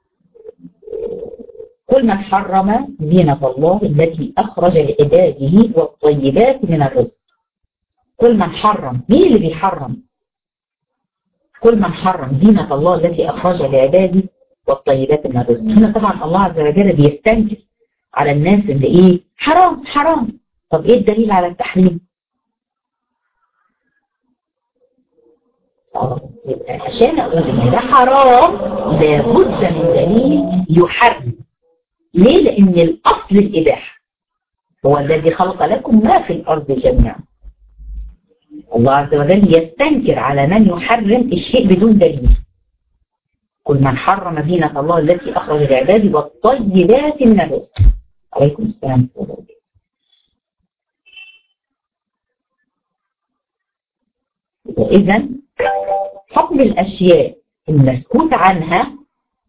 كل من حرم زينة الله التي أخرج لعباده والطيبات من الرزق. كل من حرم، مين اللي بيحرم؟ كل من حرم زينة الله التي أخرج لعباده والطيبات من الرزق. هنا طبعا الله عز وجل بيستنكر على الناس اللي إيه؟ حرام حرام. طب إيه الدليل على التحريم؟ عشان أقول إن ده حرام لابد من دليل يحرم. ليه؟ لأن الأصل الإباحة. هو الذي خلق لكم ما في الأرض جميعا. الله عز وجل يستنكر على من يحرم الشيء بدون دليل. كل من حرم زينة الله التي أخرج لعباده والطيبات من الرزق. عليكم السلام ورحمة الله. إذا حكم الأشياء المسكوت عنها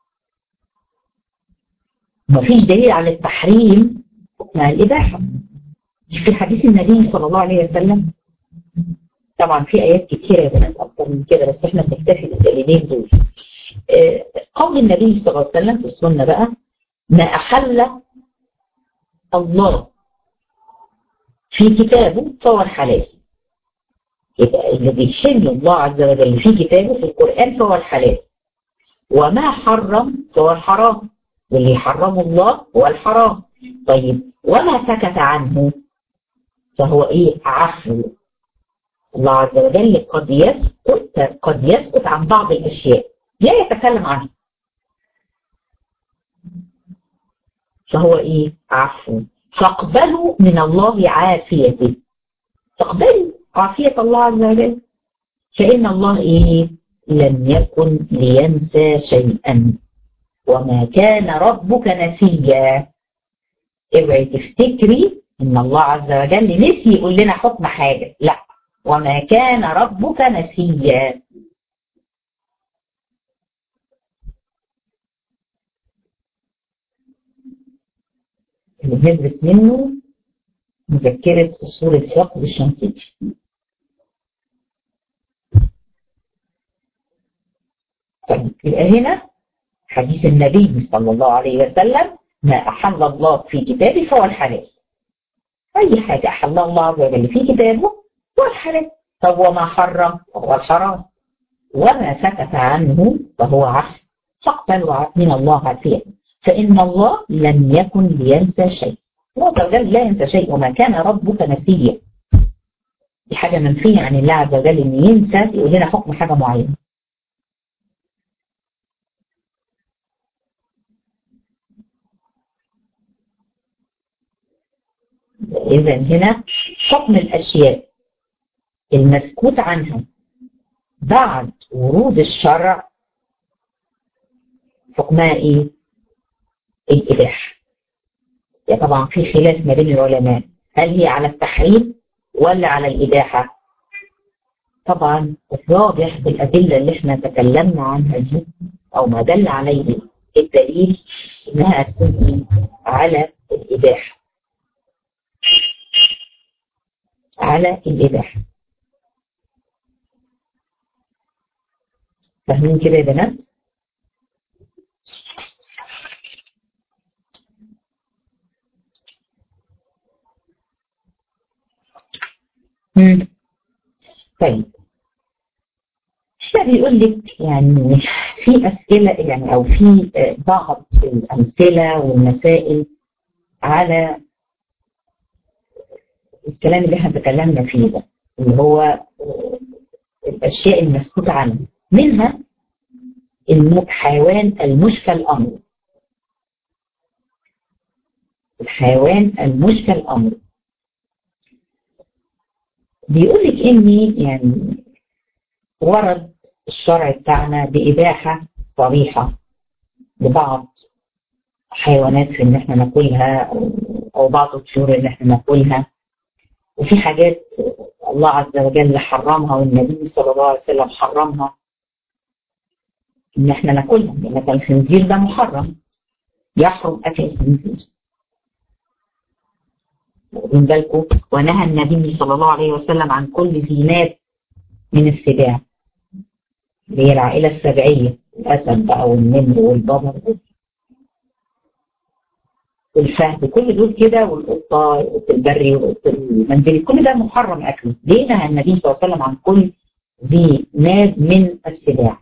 مفيش دليل على التحريم مع الإباحة. في حديث النبي صلى الله عليه وسلم، طبعا في آيات كتيرة يا بنات أكتر من كده بس احنا بنكتفي بالدليلين دول. قول النبي صلى الله عليه وسلم في السنة بقى: ما أحل الله في كتابه فهو الحلال. يبقى اللي بيحل الله عز وجل في كتابه في القرآن فهو الحلال، وما حرم فهو الحرام، واللي حرمه الله هو الحرام. طيب وما سكت عنه فهو ايه؟ عفو. الله عز وجل قد يسكت عن بعض الاشياء لا يتكلم عنها، فهو ايه؟ عفو. فاقبلوا من الله عافيته، اقبلوا عافية الله عز وجل، فإن الله ايه؟ لم يكن لينسى شيئا وما كان ربك نسيا. اوعي تفتكري ان الله عز وجل نسي يقول لنا حكم حاجة، لا، وما كان ربك نسيا. اللي بندرس منه مذكرة أصول الفقه بالشنقيطي. طيب يبقى هنا حديث النبي صلى الله عليه وسلم: ما أحل الله في كتابه فهو الحلال. أي حاجة أحل الله عز وجل في كتابه هو الحلال. طب وما حرم فهو الحرام، وما سكت عنه فهو عفو. فاقبلوا من الله عافية، فإن الله لم يكن لينسى شيء. الله عز وجل لا ينسى شيء، وما كان ربك نسيا. دي حاجة منفية عن الله عز وجل إن ينسى يقول لنا حكم حاجة معينة. إذا هنا حكم الأشياء المسكوت عنها بعد ورود الشرع حكمها ايه؟ الإباحة. يعني طبعا في خلاف ما بين العلماء، هل هي على التحريم ولا على الإباحة؟ طبعا الراجح بالأدلة اللي احنا تكلمنا عنها دي أو ما دل عليه الدليل إنها تكون على الإباحة. على الإباحة. فاهمين كده يا بنات؟ طيب بيقول لك يعني في أسئلة يعني أو في بعض الأمثلة والمسائل على الكلام اللي احنا تكلمنا فيه ده، اللي هو الأشياء المسكوت عنها، منها الحيوان المشكل أمره. الحيوان المشكل أمره بيقول لك إني يعني ورد الشرع بتاعنا بإباحة صريحة لبعض حيوانات في إن احنا ناكلها أو بعض الطيور اللي احنا ناكلها، وفي حاجات الله عز وجل حرمها والنبي صلى الله عليه وسلم حرمها إن احنا ناكلها. مثلا الخنزير ده محرم، يحرم أكل الخنزير. واخدين بالكم؟ ونهى النبي صلى الله عليه وسلم عن كل ذي ناب من السباع، اللي هي العائلة السبعية، الأسد بقى والنمر والببر والفهد، كل دول كده، والقطة البري والقطة المنزلي، كل ده محرم أكله. ليه نهى النبي صلى الله عليه وسلم عن كل ذي ناب من السباع؟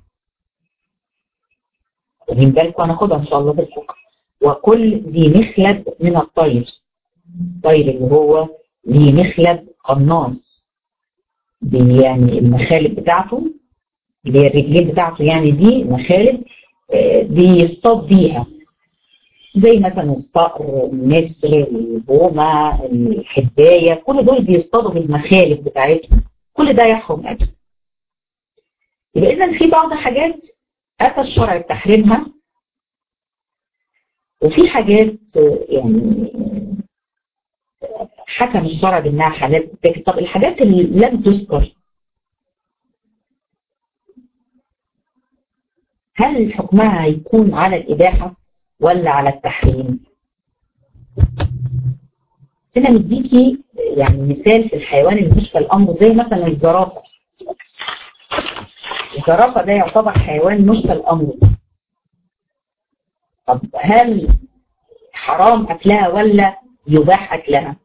واخدين بالكم؟ هناخدها إن شاء الله بالحكم. وكل ذي مخلب من الطير، الطير اللي هو ذي مخلب قناص، يعني المخالب بتاعته اللي هي الرجلين بتاعته، يعني دي مخالب بيصطاد بيها، زي مثلا الصقر، النسر، البومة، الحداية، كل دول بيصطادوا بالمخالب بتاعتهم، كل ده يحرم أكله. يبقى إذا في بعض حاجات أتى الشرع بتحريمها، وفي حاجات يعني حكم الشرع بأنها حلال. طب الحاجات اللي لم تذكر هل حكمها هيكون على الإباحة ولا على التحريم؟ هنا مديكي يعني مثال في الحيوان المشكل أمره، زي مثلا الزرافة. الزرافة ده يعتبر حيوان مشكل أمره. طب هل حرام أكلها ولا يباح أكلها؟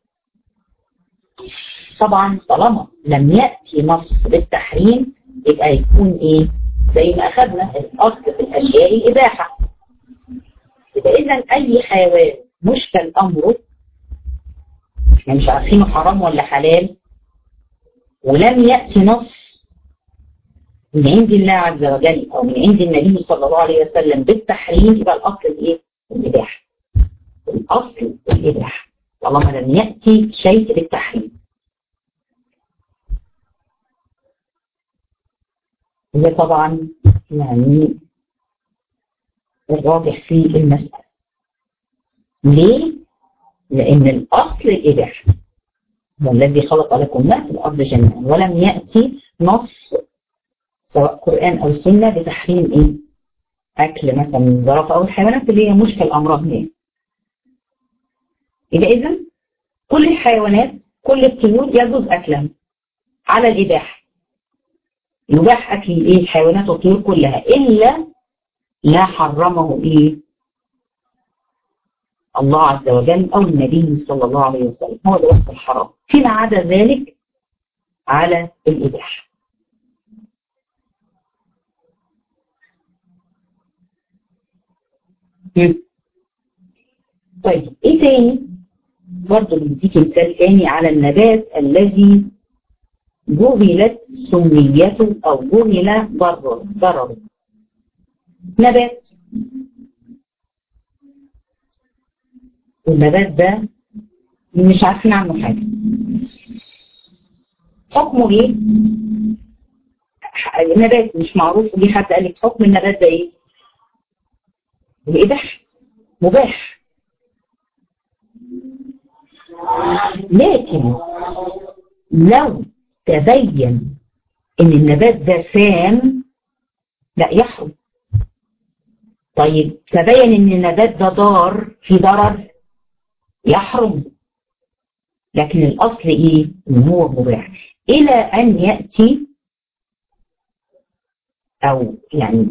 طبعا طالما لم يأتي نص بالتحريم يبقى يكون إيه؟ زي ما أخذنا الأصل في الأشياء الإباحة. يبقى إذا أي حيوان مشكل أمره احنا مش عارفينه حرام ولا حلال، ولم يأتي نص من عند الله عز وجل أو من عند النبي صلى الله عليه وسلم بالتحريم، يبقى الأصل الإيه؟ الإباحة. الأصل الإباحة طالما لم يأتي شيء بالتحريم. ده طبعا يعني الراجح في المسألة. ليه؟ لأن الأصل الإباحة، والذي خلق لكم ما في الأرض جميعا، ولم يأتي نص سواء قرآن أو سنة بتحريم إيه؟ أكل مثلا الزرافة أو الحيوانات اللي هي مشكل أمرها هنا. يبقى إذا كل الحيوانات، كل الطيور يجوز أكلها على الإباحة. يباح أكل إيه؟ الحيوانات والطيور كلها، إلا لا حرمه إيه؟ الله عز وجل أو النبي صلى الله عليه وسلم، هو ده وصف الحرام. فيما عدا ذلك على الإباحة. طيب إيه تاني؟ برضه بنديك مثال تاني على النبات الذي جهلت سميته أو جهل ضرره. نبات، والنبات ده مش عارفين عنه حاجة، حكمه ايه؟ النبات مش معروف وليه حد قال لك حكم النبات ده ايه؟ الإباحة، مباح. لكن لو تبين ان النبات ده سام لا يحرم. طيب تبين ان النبات ده ضار، في ضرر، يحرم. لكن الاصل ايه؟ ان هو مباح الى ان ياتي او يعني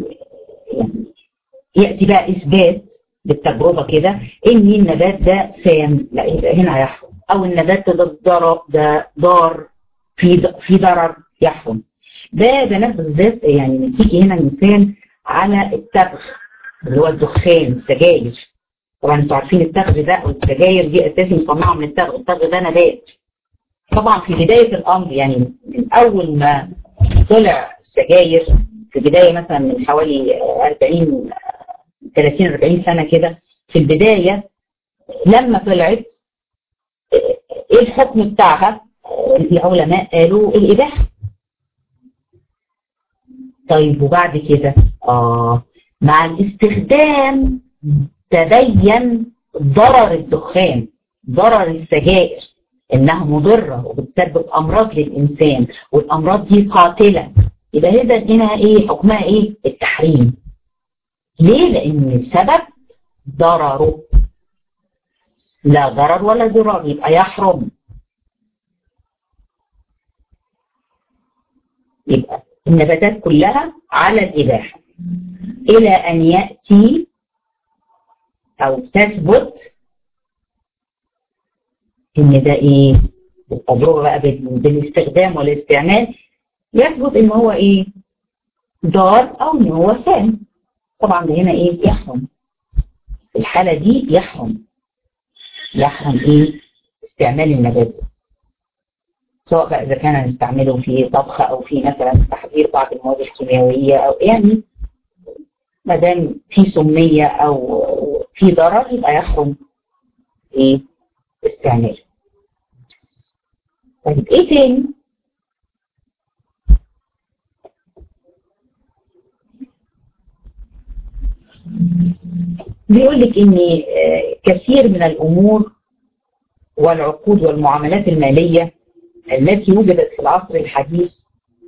ياتي بقى اثبات بالتجربه كده ان النبات ده سام، لا يبقى هنا هيحرم. او النبات ده ضار، في ضرر، يحرم. ده بنات بالذات يعني نديكي هنا مثال على التبغ اللي هو الدخان، السجاير. طبعا انتوا عارفين التبغ ده او السجاير دي اساسي مصنعه من التبغ. التبغ ده نبات. طبعا في بدايه الامر يعني من اول ما طلع السجاير في بدايه مثلا من حوالي 30-40 سنه كده، في البدايه لما طلعت ايه الحكم بتاعها؟ العلماء قالوا الاباحه. طيب وبعد كده مع الاستخدام تبين ضرر الدخان، ضرر السجائر، انها مضره وبتسبب امراض للانسان، والامراض دي قاتله. يبقى هنا ايه حكمها؟ ايه؟ التحريم. ليه؟ لان السبب ضرره، لا ضرر ولا ضرار، يبقى يحرم. يبقى النباتات كلها على الإباحة إلى أن يأتي أو تثبت إن ده إيه؟ بالتجربة بقى بالاستخدام والاستعمال يثبت إن هو إيه؟ ضار أو إن هو سام. طبعا ده هنا إيه؟ يحرم. في الحالة دي يحرم إيه؟ استعمال النبات، سواء بقى إذا كان نستعمله في طبخ أو في مثلا تحضير بعض المواد الكيميائية، أو يعني ما دام في سمية أو في ضرر يبقى يحرم إيه؟ استعماله. طيب إيه تاني؟ بيقول لك إن كثير من الأمور والعقود والمعاملات المالية التي وجدت في العصر الحديث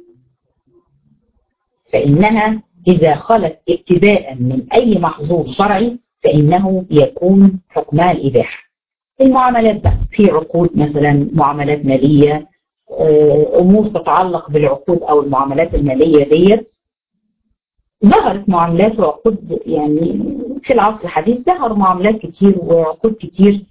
فإنها إذا خلت ابتداء من أي محظور شرعي فإنه يكون حكمها الإباحة. المعاملات بقى في عقود مثلا، معاملات مالية، أمور تتعلق بالعقود أو المعاملات المالية ديت. ظهرت معاملات وعقود يعني في العصر الحديث، ظهر معاملات كتير وعقود كتير.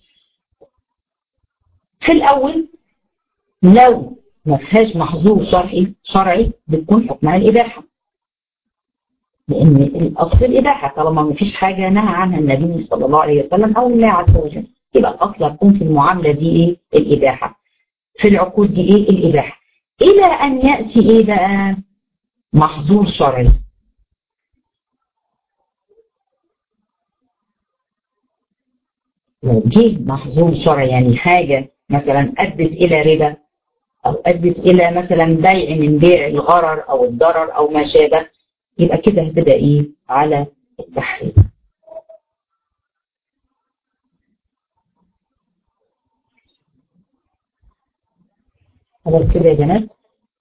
في الأول لو ما فيهاش محظور شرعي بتكون حكمها الإباحة، لأن الأصل الإباحة طالما ما فيش حاجة نهى عنها النبي صلى الله عليه وسلم أو الله عز وجل، يبقى الأصل هتكون في المعاملة دي إيه؟ الإباحة. في العقود دي إيه؟ الإباحة. إلى أن يأتي إيه بقى؟ محظور شرعي. لو جه محظور شرعي يعني حاجة مثلا أدت إلى ربا، أو أدت إلى مثلا بيع من بيع الغرر أو الضرر أو ما شابه، يبقى كده هتبقى إيه؟ على التحريم. خلاص كده يا بنات.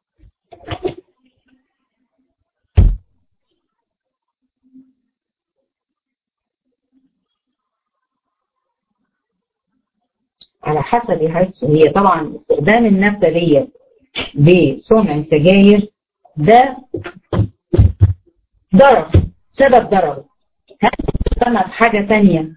على حسب يا حبيبتي، هي طبعا استخدام النبتة دي بصنع سجاير ده ضرر، سبب ضرر. هل استخدمها في حاجة تانية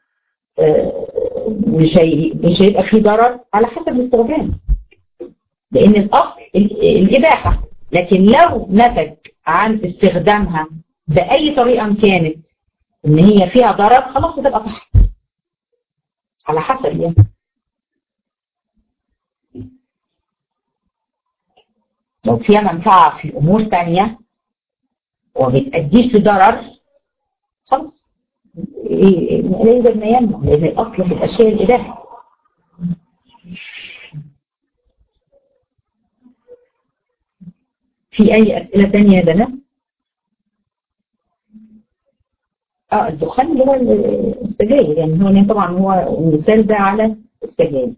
مش هيبقى فيه ضرر؟ على حسب الاستخدام، لأن الأصل الإباحة. لكن لو نتج عن استخدامها بأي طريقة كانت إن هي فيها ضرر، خلاص هتبقى تحرم. على حسب يعني. لو فيها منفعة في أمور تانية وبتأديش لضرر، خلاص لا يوجد ما يمنع، لأن الأصل في الأشياء الإباحة. في في اي اسئله ثانيه يا بنات؟ الدخان اللي هو السجاير، يعني هو طبعا هو المثال ده على السجاير.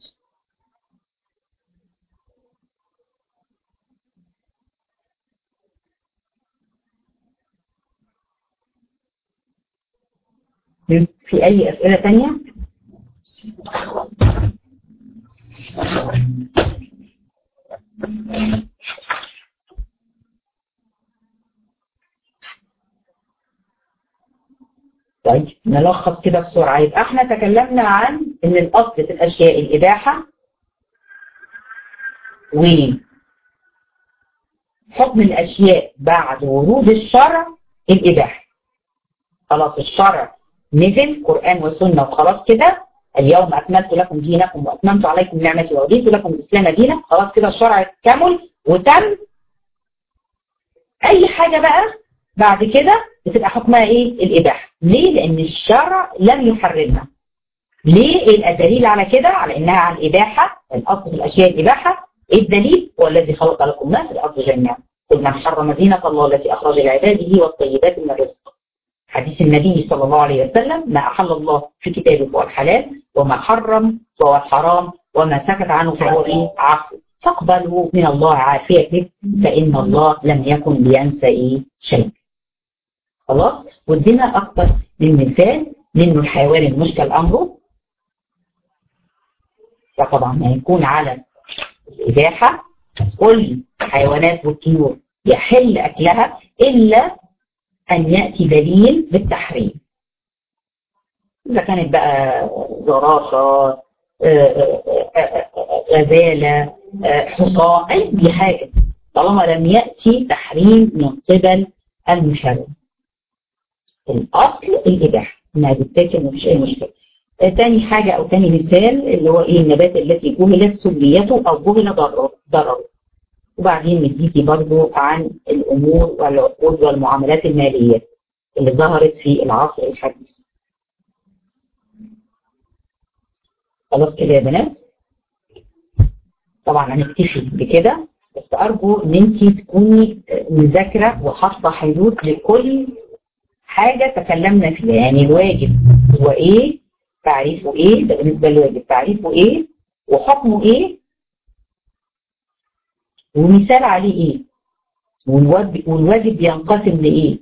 في اي اسئله ثانيه؟ طيب نلخص كده بسرعه. يبقى احنا تكلمنا عن ان الاصل في الاشياء الاباحه، وحكم الاشياء بعد ورود الشرع الاباحه. خلاص الشرع نزل قرآن وسنة وخلاص كده، اليوم أكملت لكم دينكم وأتممت عليكم نعمتي ورضيت لكم الإسلام دينا، خلاص كده الشرع كمل وتم. أي حاجة بقى بعد كده بتبقى حكمها إيه؟ الإباحة. ليه؟ لأن الشرع لم يحرمها. ليه؟ إيه الدليل على كده؟ على إنها على الإباحة، الأصل في الأشياء الإباحة. إيه الدليل؟ هو الذي خلق لكم ما في الأرض جميعا، قل من حرم زينة الله التي أخرج لعباده والطيبات من الرزق. حديث النبي صلى الله عليه وسلم: ما أحل الله في كتابه فهو الحلال، وما حرم فهو الحرام، وما سكت عنه فهو إيه؟ عفو، فاقبلوا من الله عافيته فإن الله لم يكن لينسى إيه؟ شيء. خلاص؟ ودينا أكتر من مثال منه الحيوان المشكل أمره، فطبعا هيكون على الإباحة. كل الحيوانات والطيور يحل أكلها إلا أن يأتي دليل بالتحريم. إذا كانت بقى زرافة، غزالة، حصان، أي حاجة طالما لم يأتي تحريم من قبل المشرع. الأصل الإباحة إنها بتتاكل مفيش أي مشكلة. تاني حاجة أو تاني مثال اللي هو إيه؟ النبات التي جهلت سلبيته أو جهل ضرره. وبعدين نديكي برضو عن الأمور والعقود والمعاملات المالية اللي ظهرت في العصر الحديث. خلاص كده يا بنات؟ طبعا هنكتفي بكده، بس أرجو إن أنت تكوني مذاكرة وحاطة حدود لكل حاجة تكلمنا فيها. يعني الواجب هو إيه؟ تعريفه إيه؟ ده بالنسبة للواجب، تعريفه إيه؟ وحكمه إيه؟ ومثال عليه إيه؟ والواجب ينقسم لإيه؟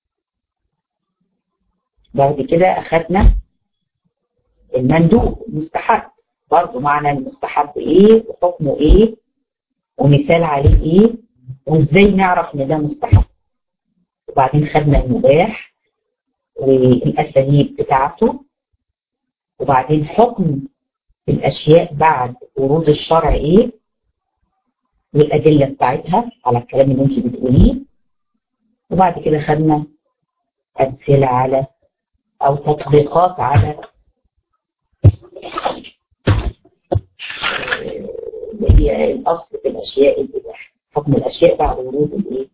بعد كده أخذنا المندوب المستحب، برضه معنى المستحب إيه؟ وحكمه إيه؟ ومثال عليه إيه؟ وإزاي نعرف إن ده مستحب. وبعدين خدنا المباح والأساليب بتاعته، وبعدين حكم الأشياء بعد ورود الشرع إيه؟ والأدلة بتاعتها على الكلام اللي أنت بتقوليه. وبعد كده خدنا أمثلة على أو تطبيقات على هي الأصل في الأشياء الإباحة، حكم الأشياء بعد ورود الإيه؟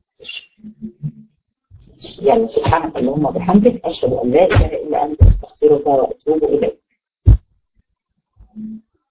يعني سبحانك اللهم وبحمدك أشهد أن لا إله إلا أنت أستغفرك وأتوب إليك.